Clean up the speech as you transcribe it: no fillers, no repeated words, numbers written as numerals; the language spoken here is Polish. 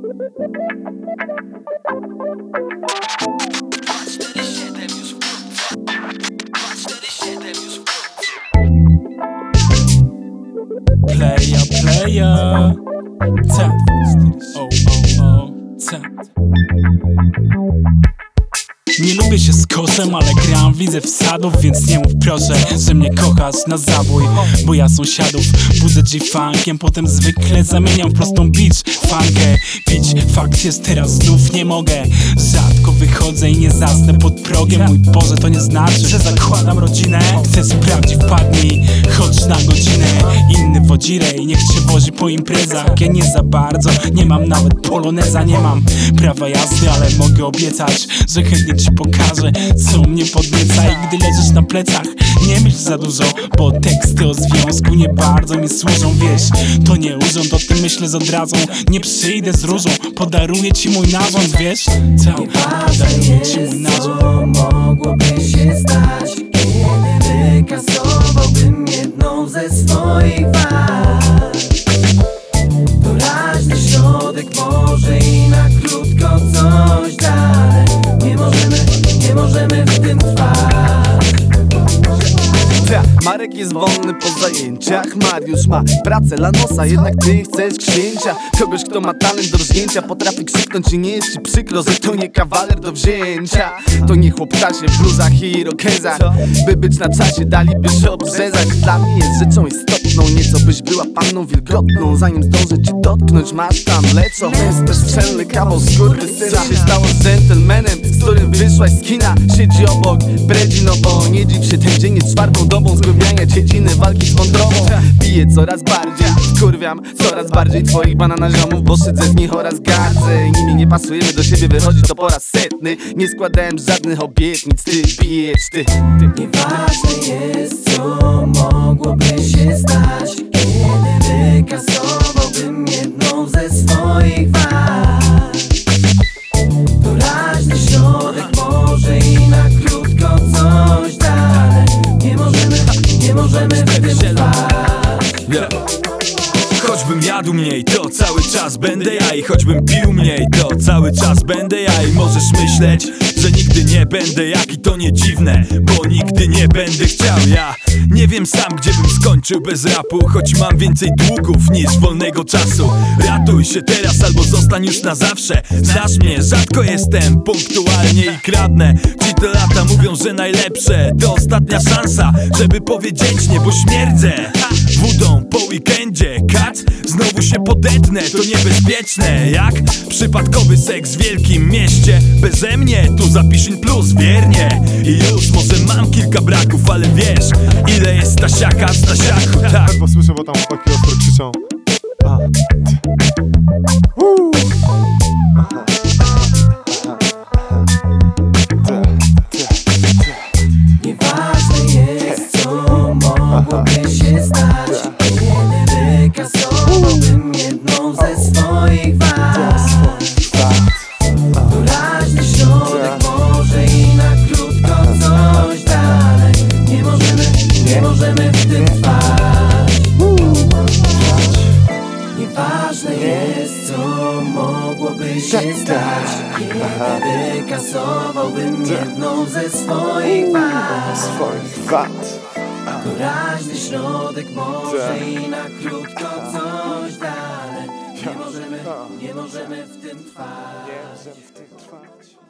Playa ta. Ta. Nie lubię się z koszem, ale gram, widzę wsadów, więc nie mów proszę, że mnie kochasz na zabój. Bo ja sąsiadów budzę G-funkiem, potem zwykle zamieniam w prostą beach funkę. Pić fakt jest teraz znów nie mogę. Rzadko wychodzę i nie zasnę pod progiem. Mój Boże, to nie znaczy, że zakładam rodzinę. Chcę sprawdzić, wpadnij, choć na godzinę. Inny wodzirej, niech cię wozi po imprezach. Ja nie za bardzo, nie mam nawet poloneza. Nie mam prawa jazdy, ale mogę obiecać, że chętnie ci pokażę, co mnie podnieca. I gdy leżysz na plecach, nie myśl za dużo, bo teksty o związku nie bardzo mi służą. Wiesz, to nie urząd, o tym myślę z odrazą. Nie przyjdę z różą, podaruję ci mój narząd, wiesz? Podaruję ci mój narząd. Co mogłoby się stać, kiedy wykasowałbym jedną ze swoich wad? Doraźny środek może i na krótko coś dalej. Nie możemy w tym trwać. Marek jest wolny po zajęciach, Mariusz ma pracę lanosa, jednak ty chcesz księcia. Kogoś, kto ma talent do rżnięcia, potrafi krzyknąć i nie jest ci przykro, że to nie kawaler do wzięcia. To nie chłop w czasie, w bluzach i irokezach. By być na czasie, daliby się obrzezać. Dla mnie jest rzeczą istotną, nieco byś była panną wilgotną. Zanim zdążę cię dotknąć, masz tam leczo. Jest bezczelny kawał skurwysyna. Co się stało z gentlemanem, z którym wyszłaś z kina? Siedzi obok, bredzi, no bo nie dziw się, ten dzień jest czwartą dobą zgłębiania dziedziny walki z wątrobą. Piję coraz bardziej, wkurwiam coraz bardziej twoich banana ziomów, bo szydzę z nich oraz gardzę. Nimi nie pasujemy do siebie, wychodzi to po raz setny. Nie składałem żadnych obietnic, ty pijesz, ty. Nieważne jest, co mogłoby się stać, kiedy wykasowałbym jedną ze swoich wad. Doraźny środek może i na krótko coś dalej. Nie możemy w tym trwać. Choćbym jadł mniej, to cały czas będę ja. I choćbym pił mniej, to cały czas będę ja. I możesz myśleć, że nigdy nie będę jak, i to nie dziwne, bo nigdy nie będę chciał. Ja nie wiem sam, gdzie bym skończył bez rapu, choć mam więcej długów niż wolnego czasu. Ratuj się teraz albo zostań już na zawsze. Znasz mnie, rzadko jestem punktualnie i kradnę. Ci te lata mówią, że najlepsze to ostatnia szansa, żeby powiedzieć nie, bo śmierdzę wódą po weekendzie. Kat, znowu się podetnę, to niebezpieczne jak przypadkowy seks w wielkim mieście. Beze mnie tu zapisz in plus, wiernie. I już może mam kilka braków, ale wiesz, ile jest Stasiaka, Stasiaku, tak. Bo słyszę, bo tam chłopaki ostro krzyczą. Nieważne jest, co mogłoby się stać, kiedy wykasowałbym jedną ze swoich wad. Doraźny środek może i na krótko coś dalej. Nie możemy w tym trwać. Nieważne jest, co mogłoby się stać, kiedy wykasowałbym jedną ze swoich wad. Doraźny środek może i na krótko coś dalej. Nie możemy w tym trwać.